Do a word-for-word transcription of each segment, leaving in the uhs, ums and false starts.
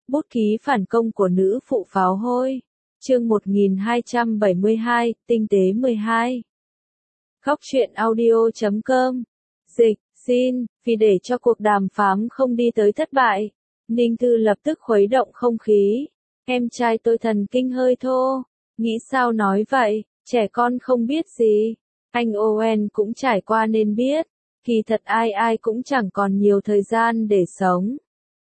Bút ký phản công của nữ phụ pháo hôi. Chương một nghìn hai trăm bảy mươi hai, tinh tế mười hai. Góc truyện audio chấm com. Dịch, xin, vì để cho cuộc đàm phán không đi tới thất bại, Ninh Thư lập tức khuấy động không khí. Em trai tôi thần kinh hơi thô. Nghĩ sao nói vậy, trẻ con không biết gì. Anh Owen cũng trải qua nên biết. Kỳ thật ai ai cũng chẳng còn nhiều thời gian để sống.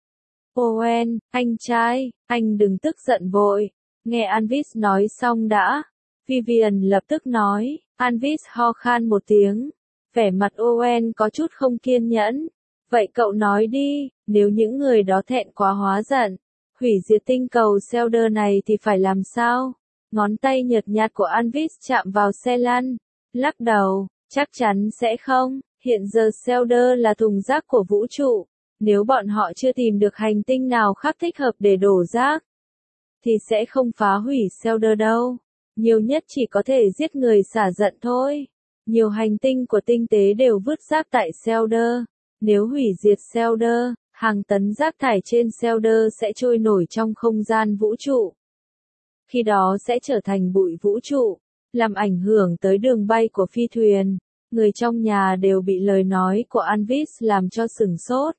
Owen, anh trai, anh đừng tức giận vội. Nghe Anvis nói xong đã. Vivian lập tức nói. Anvis ho khan một tiếng. Vẻ mặt Owen có chút không kiên nhẫn. Vậy cậu nói đi, nếu những người đó thẹn quá hóa giận, hủy diệt tinh cầu Selder này thì phải làm sao? Ngón tay nhợt nhạt của Anvis chạm vào xe lăn. Lắc đầu, chắc chắn sẽ không. Hiện giờ Selder là thùng rác của vũ trụ. Nếu bọn họ chưa tìm được hành tinh nào khác thích hợp để đổ rác, thì sẽ không phá hủy Selder đâu. Nhiều nhất chỉ có thể giết người xả giận thôi. Nhiều hành tinh của tinh tế đều vứt rác tại Selder. Nếu hủy diệt Selder, hàng tấn rác thải trên Selder sẽ trôi nổi trong không gian vũ trụ. Khi đó sẽ trở thành bụi vũ trụ, làm ảnh hưởng tới đường bay của phi thuyền. Người trong nhà đều bị lời nói của Anvis làm cho sửng sốt.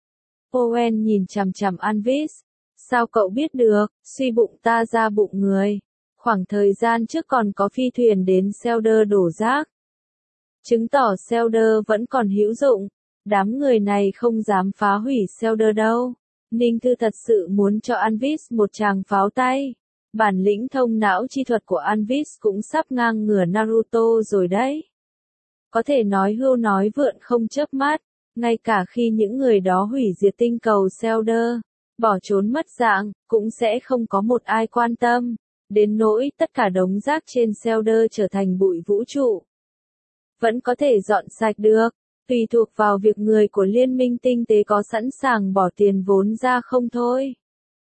Owen nhìn chằm chằm Anvis. Sao cậu biết được, suy bụng ta ra bụng người. Khoảng thời gian trước còn có phi thuyền đến Selder đổ rác. Chứng tỏ Selder vẫn còn hữu dụng. Đám người này không dám phá hủy Selder đâu. Ninh Thư thật sự muốn cho Anvis một tràng pháo tay. Bản lĩnh thông não chi thuật của Anvis cũng sắp ngang ngửa Naruto rồi đấy. Có thể nói hưu nói vượn không chớp mắt. Ngay cả khi những người đó hủy diệt tinh cầu Selder, bỏ trốn mất dạng, cũng sẽ không có một ai quan tâm. Đến nỗi tất cả đống rác trên Selder trở thành bụi vũ trụ. Vẫn có thể dọn sạch được, tùy thuộc vào việc người của liên minh tinh tế có sẵn sàng bỏ tiền vốn ra không thôi.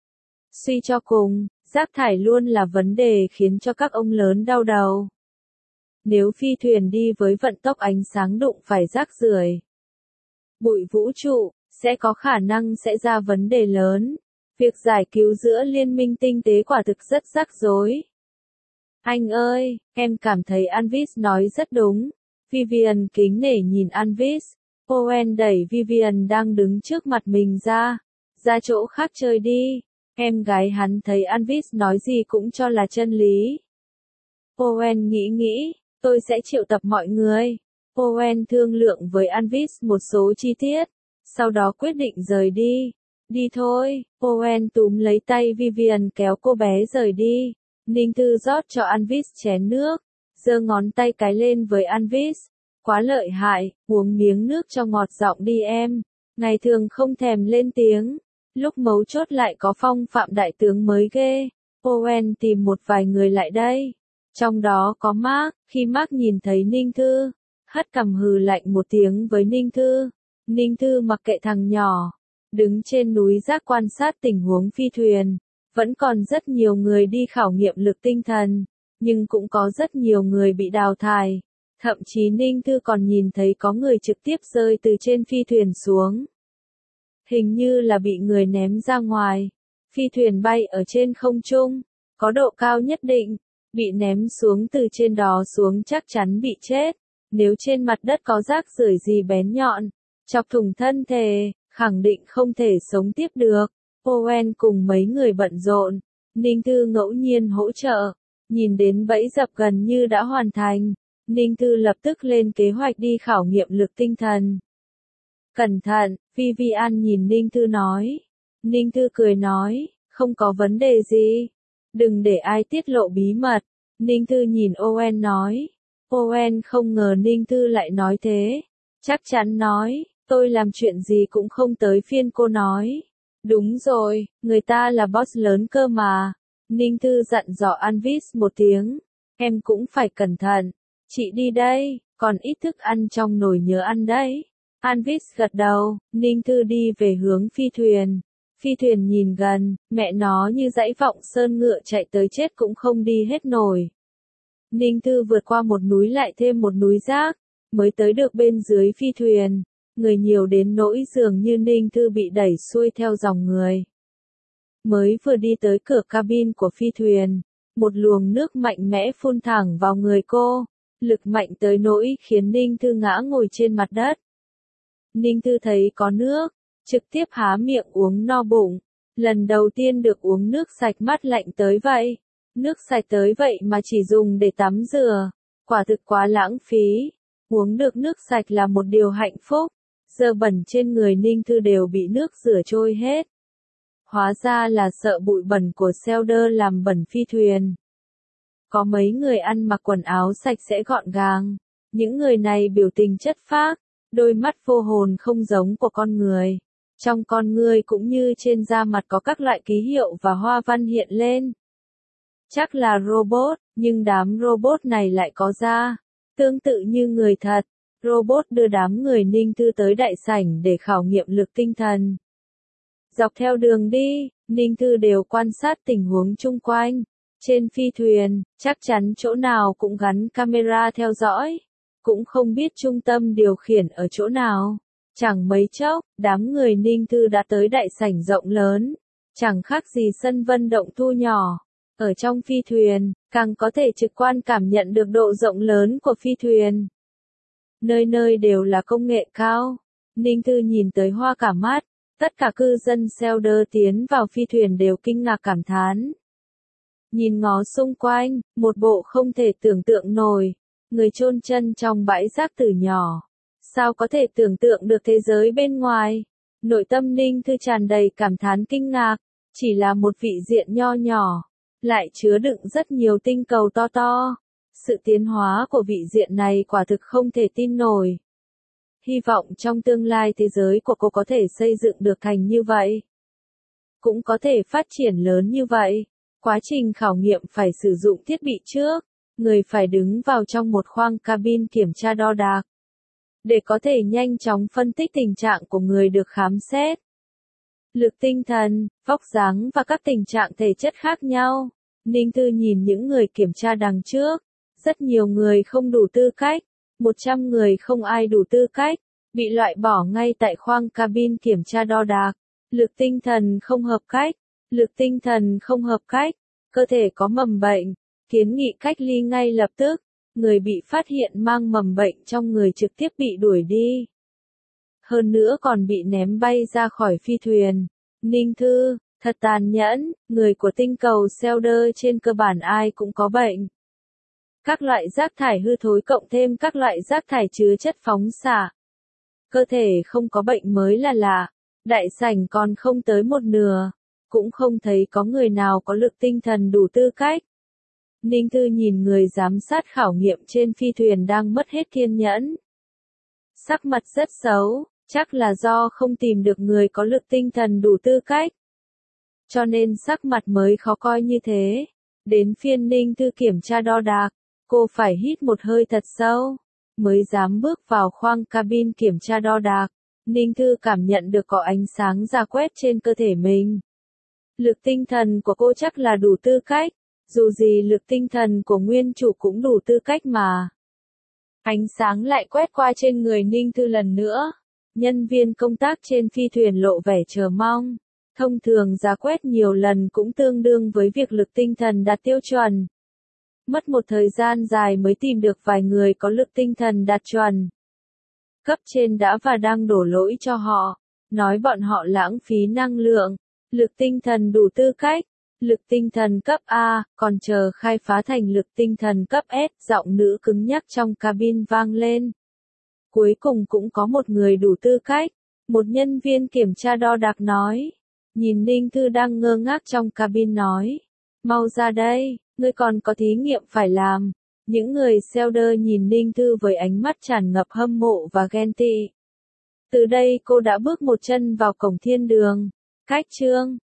Suy cho cùng, rác thải luôn là vấn đề khiến cho các ông lớn đau đầu. Nếu phi thuyền đi với vận tốc ánh sáng đụng phải rác rưởi, bụi vũ trụ, sẽ có khả năng sẽ ra vấn đề lớn. Việc giải cứu giữa liên minh tinh tế quả thực rất rắc rối. Anh ơi, em cảm thấy Anvis nói rất đúng. Vivian kính nể nhìn Anvis. Owen đẩy Vivian đang đứng trước mặt mình ra. Ra chỗ khác chơi đi. Em gái hắn thấy Anvis nói gì cũng cho là chân lý. Owen nghĩ nghĩ, tôi sẽ triệu tập mọi người. Owen thương lượng với Anvis một số chi tiết. Sau đó quyết định rời đi. Đi thôi, Owen túm lấy tay Vivian kéo cô bé rời đi. Ninh Thư rót cho Anvis chén nước. Giơ ngón tay cái lên với Anvis. Quá lợi hại, uống miếng nước cho ngọt giọng đi em. Ngày thường không thèm lên tiếng. Lúc mấu chốt lại có phong phạm đại tướng mới ghê. Owen tìm một vài người lại đây. Trong đó có Mark. Khi Mark nhìn thấy Ninh Thư, hất cằm hừ lạnh một tiếng với Ninh Thư. Ninh Thư mặc kệ thằng nhỏ. Đứng trên núi rác quan sát tình huống phi thuyền. Vẫn còn rất nhiều người đi khảo nghiệm lực tinh thần. Nhưng cũng có rất nhiều người bị đào thải. Thậm chí Ninh Thư còn nhìn thấy có người trực tiếp rơi từ trên phi thuyền xuống. Hình như là bị người ném ra ngoài. Phi thuyền bay ở trên không trung, có độ cao nhất định. Bị ném xuống từ trên đó xuống chắc chắn bị chết. Nếu trên mặt đất có rác rưởi gì bén nhọn, chọc thủng thân thể, khẳng định không thể sống tiếp được. Owen cùng mấy người bận rộn. Ninh Thư ngẫu nhiên hỗ trợ. Nhìn đến bẫy dập gần như đã hoàn thành. Ninh Thư lập tức lên kế hoạch đi khảo nghiệm lực tinh thần. Cẩn thận, Vivian nhìn Ninh Thư nói. Ninh Thư cười nói, không có vấn đề gì. Đừng để ai tiết lộ bí mật. Ninh Thư nhìn Owen nói. Owen không ngờ Ninh Thư lại nói thế. Chắc chắn nói, tôi làm chuyện gì cũng không tới phiên cô nói. Đúng rồi, người ta là boss lớn cơ mà. Ninh Thư dặn dò Anvis một tiếng. Em cũng phải cẩn thận. Chị đi đây, còn ít thức ăn trong nồi nhớ ăn đấy. Anvis gật đầu, Ninh Thư đi về hướng phi thuyền. Phi thuyền nhìn gần, mẹ nó như dãy vọng sơn ngựa chạy tới chết cũng không đi hết nổi. Ninh Thư vượt qua một núi lại thêm một núi rác, mới tới được bên dưới phi thuyền. Người nhiều đến nỗi dường như Ninh Thư bị đẩy xuôi theo dòng người. Mới vừa đi tới cửa cabin của phi thuyền, một luồng nước mạnh mẽ phun thẳng vào người cô, lực mạnh tới nỗi khiến Ninh Thư ngã ngồi trên mặt đất. Ninh Thư thấy có nước, trực tiếp há miệng uống no bụng, lần đầu tiên được uống nước sạch mát lạnh tới vậy. Nước sạch tới vậy mà chỉ dùng để tắm rửa, quả thực quá lãng phí. Uống được nước sạch là một điều hạnh phúc, dơ bẩn trên người Ninh Thư đều bị nước rửa trôi hết. Hóa ra là sợ bụi bẩn của Selder làm bẩn phi thuyền. Có mấy người ăn mặc quần áo sạch sẽ gọn gàng, những người này biểu tình chất phác, đôi mắt vô hồn không giống của con người. Trong con người cũng như trên da mặt có các loại ký hiệu và hoa văn hiện lên. Chắc là robot, nhưng đám robot này lại có da, tương tự như người thật. Robot đưa đám người Ninh Thư tới đại sảnh để khảo nghiệm lực tinh thần. Dọc theo đường đi, Ninh Thư đều quan sát tình huống chung quanh. Trên phi thuyền, chắc chắn chỗ nào cũng gắn camera theo dõi. Cũng không biết trung tâm điều khiển ở chỗ nào. Chẳng mấy chốc, đám người Ninh Thư đã tới đại sảnh rộng lớn. Chẳng khác gì sân vận động thu nhỏ. Ở trong phi thuyền, càng có thể trực quan cảm nhận được độ rộng lớn của phi thuyền. Nơi nơi đều là công nghệ cao. Ninh Thư nhìn tới hoa cả mắt. Tất cả cư dân Selder tiến vào phi thuyền đều kinh ngạc cảm thán. Nhìn ngó xung quanh, một bộ không thể tưởng tượng nổi. Người chôn chân trong bãi rác từ nhỏ. Sao có thể tưởng tượng được thế giới bên ngoài? Nội tâm Ninh Thư tràn đầy cảm thán kinh ngạc. Chỉ là một vị diện nho nhỏ, lại chứa đựng rất nhiều tinh cầu to to. Sự tiến hóa của vị diện này quả thực không thể tin nổi. Hy vọng trong tương lai thế giới của cô có thể xây dựng được thành như vậy. Cũng có thể phát triển lớn như vậy. Quá trình khảo nghiệm phải sử dụng thiết bị trước. Người phải đứng vào trong một khoang cabin kiểm tra đo đạc. Để có thể nhanh chóng phân tích tình trạng của người được khám xét. Lực tinh thần, vóc dáng và các tình trạng thể chất khác nhau. Ninh Thư nhìn những người kiểm tra đằng trước. Rất nhiều người không đủ tư cách. một trăm người không ai đủ tư cách. Bị loại bỏ ngay tại khoang cabin kiểm tra đo đạc. Lực tinh thần không hợp cách. Lực tinh thần không hợp cách. Cơ thể có mầm bệnh. Kiến nghị cách ly ngay lập tức. Người bị phát hiện mang mầm bệnh trong người trực tiếp bị đuổi đi. Hơn nữa còn bị ném bay ra khỏi phi thuyền. Ninh Thư, thật tàn nhẫn, người của tinh cầu Selder trên cơ bản ai cũng có bệnh. Các loại rác thải hư thối cộng thêm các loại rác thải chứa chất phóng xạ. Cơ thể không có bệnh mới là lạ. Đại sảnh còn không tới một nửa. Cũng không thấy có người nào có lực tinh thần đủ tư cách. Ninh Thư nhìn người giám sát khảo nghiệm trên phi thuyền đang mất hết kiên nhẫn. Sắc mặt rất xấu, chắc là do không tìm được người có lực tinh thần đủ tư cách. Cho nên sắc mặt mới khó coi như thế. Đến phiên Ninh Thư kiểm tra đo đạc, cô phải hít một hơi thật sâu, mới dám bước vào khoang cabin kiểm tra đo đạc. Ninh Thư cảm nhận được có ánh sáng rà quét trên cơ thể mình. Lực tinh thần của cô chắc là đủ tư cách. Dù gì lực tinh thần của nguyên chủ cũng đủ tư cách mà. Ánh sáng lại quét qua trên người Ninh Thư lần nữa. Nhân viên công tác trên phi thuyền lộ vẻ chờ mong. Thông thường rà quét nhiều lần cũng tương đương với việc lực tinh thần đạt tiêu chuẩn. Mất một thời gian dài mới tìm được vài người có lực tinh thần đạt chuẩn. Cấp trên đã và đang đổ lỗi cho họ. Nói bọn họ lãng phí năng lượng. Lực tinh thần đủ tư cách. Lực tinh thần cấp A, còn chờ khai phá thành lực tinh thần cấp S, giọng nữ cứng nhắc trong cabin vang lên. Cuối cùng cũng có một người đủ tư cách. Một nhân viên kiểm tra đo đạc nói. Nhìn Ninh Thư đang ngơ ngác trong cabin nói. Mau ra đây, ngươi còn có thí nghiệm phải làm. Những người Selder nhìn Ninh Thư với ánh mắt tràn ngập hâm mộ và ghen tị. Từ đây cô đã bước một chân vào cổng thiên đường. Cách chương